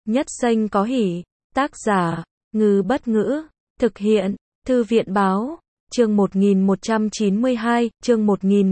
Nhất xanh có hỉ. Tác giả, Ngư Bất Ngữ. Thực hiện, Thư viện Báo. Chương 1192, chương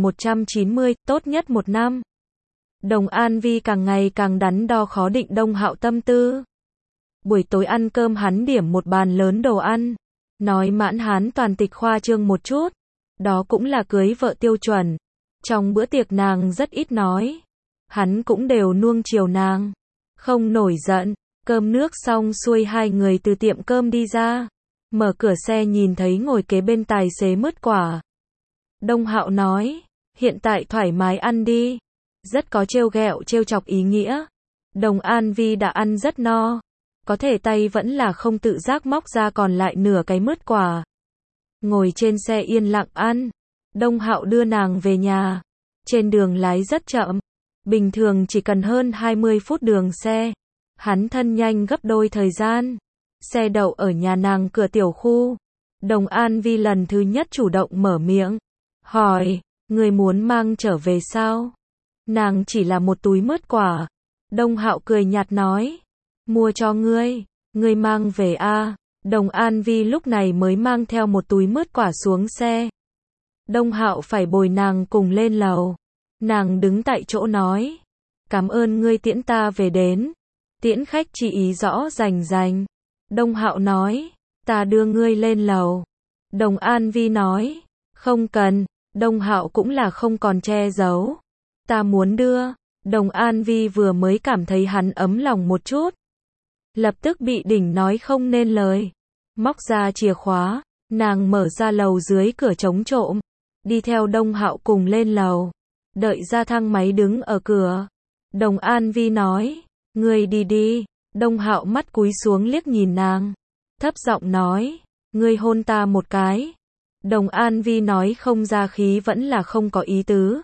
1190, tốt nhất một năm. Đồng An Vi càng ngày càng đắn đo khó định Đông Hạo tâm tư. Buổi tối ăn cơm hắn điểm một bàn lớn đồ ăn. Nói mãn hán toàn tịch khoa trương một chút. Đó cũng là cưới vợ tiêu chuẩn. Trong bữa tiệc nàng rất ít nói. Hắn cũng đều nuông chiều nàng. Không nổi giận. Cơm nước xong xuôi hai người từ tiệm cơm đi ra. Mở cửa xe nhìn thấy ngồi kế bên tài xế mứt quả. Đông Hạo nói, hiện tại thoải mái ăn đi. Rất có trêu ghẹo trêu chọc ý nghĩa. Đồng An Vi đã ăn rất no. Có thể tay vẫn là không tự giác móc ra còn lại nửa cái mứt quả. Ngồi trên xe yên lặng ăn. Đông Hạo đưa nàng về nhà. Trên đường lái rất chậm. Bình thường chỉ cần hơn 20 phút đường xe. Hắn thân nhanh gấp đôi thời gian. Xe đậu ở nhà nàng cửa tiểu khu. Đồng An Vi lần thứ nhất chủ động mở miệng. Hỏi, người muốn mang trở về sao? Nàng chỉ là một túi mứt quả. Đông Hạo cười nhạt nói. Mua cho ngươi. Ngươi mang về a. Đồng An Vi lúc này mới mang theo một túi mứt quả xuống xe. Đông Hạo phải bồi nàng cùng lên lầu. Nàng đứng tại chỗ nói. Cảm ơn ngươi tiễn ta về đến. Tiễn khách chỉ ý rõ rành rành. Đông Hạo nói. Ta đưa ngươi lên lầu. Đồng An Vi nói. Không cần. Đông Hạo cũng là không còn che giấu. Ta muốn đưa. Đồng An Vi vừa mới cảm thấy hắn ấm lòng một chút. Lập tức bị đỉnh nói không nên lời. Móc ra chìa khóa. Nàng mở ra lầu dưới cửa trống trộm. Đi theo Đông Hạo cùng lên lầu. Đợi ra thang máy đứng ở cửa. Đồng An Vi nói. Ngươi đi đi. Đông Hạo mắt cúi xuống liếc nhìn nàng. Thấp giọng nói. Ngươi hôn ta một cái. Đồng An Vi nói không ra khí vẫn là không có ý tứ.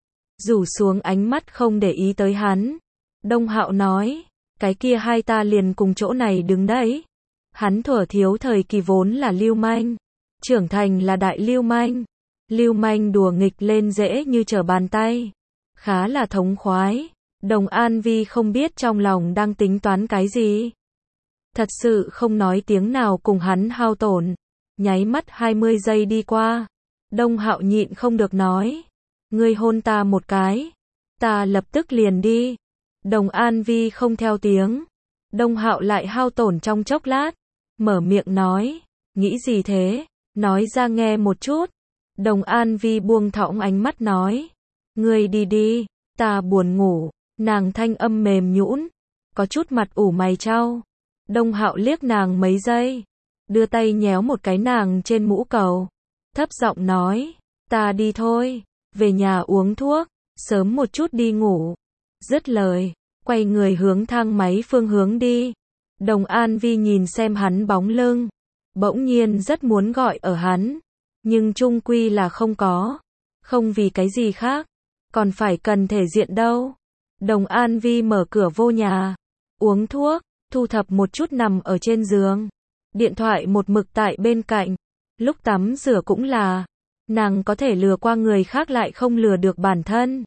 Rủ xuống ánh mắt không để ý tới hắn. Đông Hạo nói. Cái kia hai ta liền cùng chỗ này đứng đấy. Hắn thuở thiếu thời kỳ vốn là lưu manh. Trưởng thành là đại lưu manh. Lưu manh đùa nghịch lên dễ như trở bàn tay. Khá là thống khoái. Đồng An Vi không biết trong lòng đang tính toán cái gì. Thật sự không nói tiếng nào cùng hắn hao tổn. Nháy mắt 20 giây đi qua. Đông Hạo nhịn không được nói. Ngươi hôn ta một cái. Ta lập tức liền đi. Đồng An Vi không theo tiếng. Đông Hạo lại hao tổn trong chốc lát. Mở miệng nói. Nghĩ gì thế? Nói ra nghe một chút. Đồng An Vi buông thõng ánh mắt nói. Ngươi đi đi. Ta buồn ngủ. Nàng thanh âm mềm nhũn. Có chút mặt ủ mày chau. Đông Hạo liếc nàng mấy giây. Đưa tay nhéo một cái nàng trên mũ cầu. Thấp giọng nói. Ta đi thôi. Về nhà uống thuốc. Sớm một chút đi ngủ. Dứt lời. Quay người hướng thang máy phương hướng đi. Đồng An Vi nhìn xem hắn bóng lưng. Bỗng nhiên rất muốn gọi ở hắn. Nhưng chung quy là không có. Không vì cái gì khác. Còn phải cần thể diện đâu. Đồng An Vi mở cửa vô nhà. Uống thuốc. Thu thập một chút nằm ở trên giường. Điện thoại một mực tại bên cạnh. Lúc tắm rửa cũng là. Nàng có thể lừa qua người khác lại không lừa được bản thân.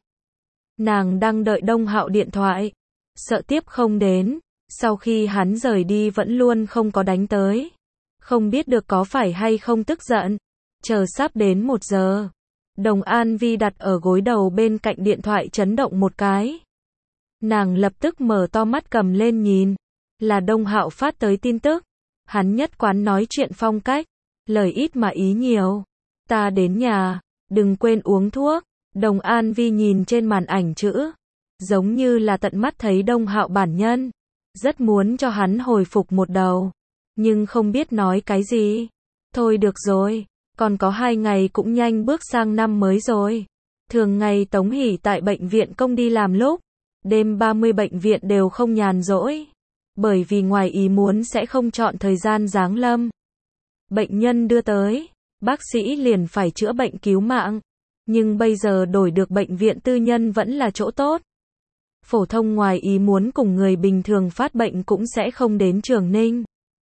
Nàng đang đợi Đông Hạo điện thoại. Sợ tiếp không đến. Sau khi hắn rời đi vẫn luôn không có đánh tới. Không biết được có phải hay không tức giận. Chờ sắp đến 1 giờ. Đồng An Vi đặt ở gối đầu bên cạnh điện thoại chấn động một cái. Nàng lập tức mở to mắt cầm lên nhìn. Là Đông Hạo phát tới tin tức. Hắn nhất quán nói chuyện phong cách. Lời ít mà ý nhiều. Ta đến nhà. Đừng quên uống thuốc. Đồng An Vi nhìn trên màn ảnh chữ. Giống như là tận mắt thấy Đông Hạo bản nhân. Rất muốn cho hắn hồi phục một đầu. Nhưng không biết nói cái gì. Thôi được rồi. Còn có 2 ngày cũng nhanh bước sang năm mới rồi. Thường ngày Tống Hỷ tại bệnh viện công đi làm lúc. Đêm 30 bệnh viện đều không nhàn rỗi. Bởi vì ngoài ý muốn sẽ không chọn thời gian giáng lâm. Bệnh nhân đưa tới. Bác sĩ liền phải chữa bệnh cứu mạng. Nhưng bây giờ đổi được bệnh viện tư nhân vẫn là chỗ tốt. Phổ thông ngoài ý muốn cùng người bình thường phát bệnh cũng sẽ không đến Trường Ninh.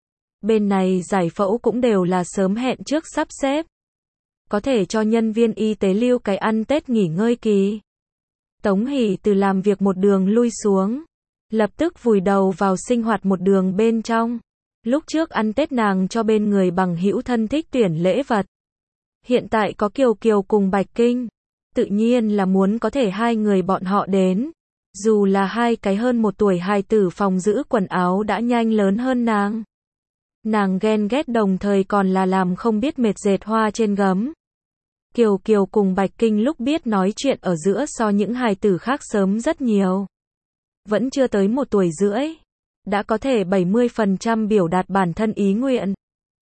Bên này giải phẫu cũng đều là sớm hẹn trước sắp xếp. Có thể cho nhân viên y tế lưu cái ăn Tết nghỉ ngơi kỳ. Tống Hỷ từ làm việc một đường lui xuống. lập tức vùi đầu vào sinh hoạt một đường bên trong. Lúc trước ăn Tết nàng cho bên người bằng hữu thân thích tuyển lễ vật. Hiện tại có Kiều Kiều cùng Bạch Kinh. Tự nhiên là muốn có thể hai người bọn họ đến. Dù là hai cái hơn một tuổi hài tử phòng giữ quần áo đã nhanh lớn hơn nàng. Nàng ghen ghét đồng thời còn là làm không biết mệt dệt hoa trên gấm. Kiều Kiều cùng Bạch Kinh lúc biết nói chuyện ở giữa so những hài tử khác sớm rất nhiều. Vẫn chưa tới 1 tuổi rưỡi. Đã có thể 70% biểu đạt bản thân ý nguyện.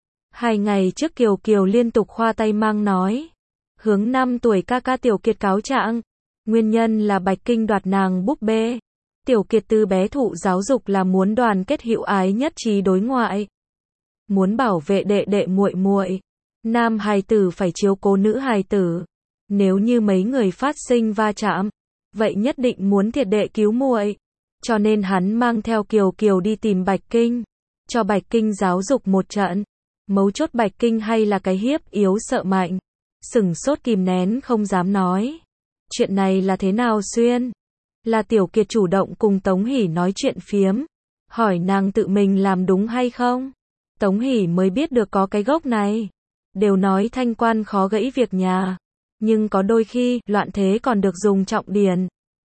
2 ngày trước Kiều Kiều liên tục khoa tay mang nói. Hướng 5 tuổi ca ca Tiểu Kiệt cáo trạng. Nguyên nhân là Bạch Kinh đoạt nàng búp bê. Tiểu Kiệt từ bé thụ giáo dục là muốn đoàn kết hữu ái nhất trí đối ngoại. Muốn bảo vệ đệ đệ muội muội. Nam hài tử phải chiếu cố nữ hài tử. Nếu như mấy người phát sinh va chạm, vậy nhất định muốn thiệt đệ cứu muội. Cho nên hắn mang theo Kiều Kiều đi tìm Bạch Kinh, cho Bạch Kinh giáo dục một trận. Mấu chốt Bạch Kinh hay là cái hiếp yếu sợ mạnh, sửng sốt kìm nén không dám nói. Chuyện này là thế nào xuyên? Là Tiểu Kiệt chủ động cùng Tống Hỷ nói chuyện phiếm, hỏi nàng tự mình làm đúng hay không? Tống Hỷ mới biết được có cái gốc này. Đều nói thanh quan khó gãy việc nhà, nhưng có đôi khi loạn thế còn được dùng trọng điển.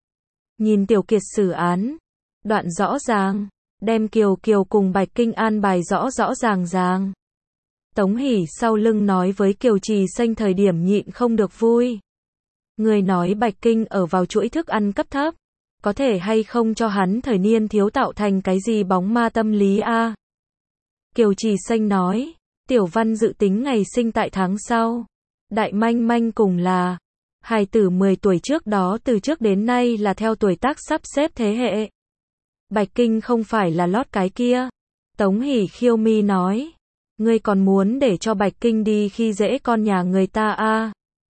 Nhìn Tiểu Kiệt xử án, đoạn rõ ràng, đem Kiều Kiều cùng Bạch Kinh an bài rõ rõ ràng ràng. Tống Hỷ sau lưng nói với Kiều Trì Xanh thời điểm nhịn không được vui. Người nói Bạch Kinh ở vào chuỗi thức ăn cấp thấp, có thể hay không cho hắn thời niên thiếu tạo thành cái gì bóng ma tâm lý a? Kiều Trì Xanh nói, Tiểu Văn dự tính ngày sinh tại tháng sau. Đại Manh Manh cùng là hài tử 10 tuổi trước đó từ trước đến nay là theo tuổi tác sắp xếp thế hệ. Bạch Kinh không phải là lót cái kia. Tống Hỷ khiêu mi nói, ngươi còn muốn để cho Bạch Kinh đi khi dễ con nhà người ta a?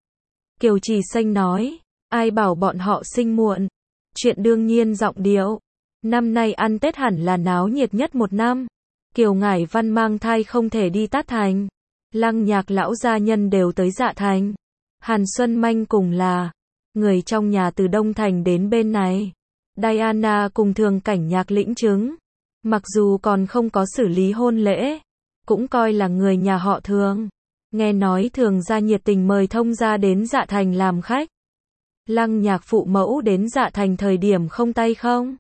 Kiều Trì Xanh nói, ai bảo bọn họ sinh muộn. Chuyện đương nhiên giọng điệu. Năm nay ăn Tết hẳn là náo nhiệt nhất một năm. Kiều Ngải Văn mang thai không thể đi Tát Thành. Lăng Nhạc lão gia nhân đều tới Dạ Thành. Hàn Xuân Manh cùng là người trong nhà từ Đông Thành đến bên này. Diana cùng Thường Cảnh Nhạc lĩnh chứng. Mặc dù còn không có xử lý hôn lễ, cũng coi là người nhà họ Thường. Nghe nói Thường gia nhiệt tình mời thông gia đến Dạ Thành làm khách. Lăng Nhạc phụ mẫu đến Dạ Thành thời điểm không tay không.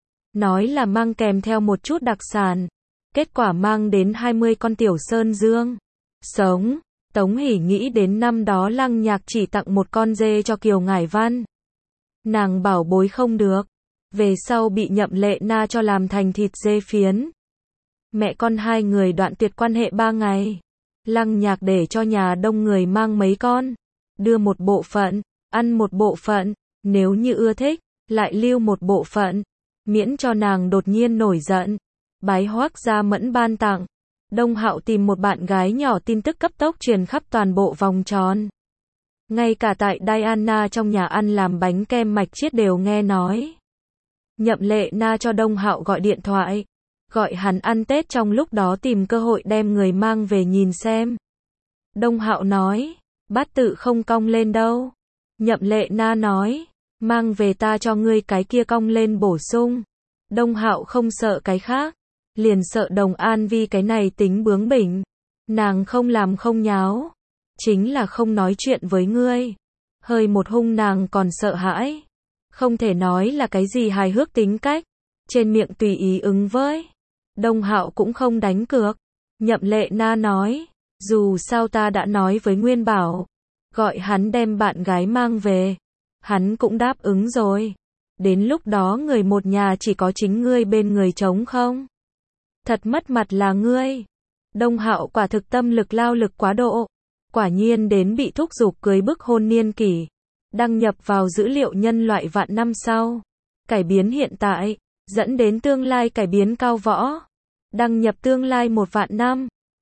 Nói là mang kèm theo một chút đặc sản. Kết quả mang đến 20 con tiểu sơn dương. Sống. Tống Hỷ nghĩ đến năm đó Lăng Nhạc chỉ tặng một con dê cho Kiều Ngải Văn. Nàng bảo bối không được. Về sau bị Nhậm Lệ Na cho làm thành thịt dê phiến. Mẹ con hai người đoạn tuyệt quan hệ 3 ngày. Lăng Nhạc để cho nhà đông người mang mấy con. Đưa một bộ phận, ăn một bộ phận. Nếu như ưa thích, lại lưu một bộ phận. Miễn cho nàng đột nhiên nổi giận. Bái Hoác Gia Mẫn ban tặng. Đông Hạo tìm một bạn gái nhỏ tin tức cấp tốc truyền khắp toàn bộ vòng tròn. Ngay cả tại Diana trong nhà ăn làm bánh kem mạch chiết đều nghe nói. Nhậm Lệ Na cho Đông Hạo gọi điện thoại. Gọi hắn ăn Tết trong lúc đó tìm cơ hội đem người mang về nhìn xem. Đông Hạo nói, bát tự không cong lên đâu. Nhậm Lệ Na nói, mang về ta cho ngươi cái kia cong lên bổ sung. Đông Hạo không sợ cái khác. Liền sợ Đồng An Vi cái này tính bướng bỉnh. Nàng không làm không nháo. Chính là không nói chuyện với ngươi. Hơi một hung nàng còn sợ hãi. Không thể nói là cái gì hài hước tính cách. Trên miệng tùy ý ứng với. Đông Hạo cũng không đánh cược. Nhậm Lệ Na nói. Dù sao ta đã nói với Nguyên Bảo. Gọi hắn đem bạn gái mang về. Hắn cũng đáp ứng rồi. Đến lúc đó người một nhà chỉ có chính ngươi bên người trống không. Thật mất mặt là ngươi. Đông Hạo quả thực tâm lực lao lực quá độ. Quả nhiên đến bị thúc giục cưới bức hôn niên kỷ. Đăng nhập vào dữ liệu nhân loại vạn năm sau. Cải biến hiện tại. Dẫn đến tương lai cải biến cao võ. Đăng nhập tương lai 1 vạn năm.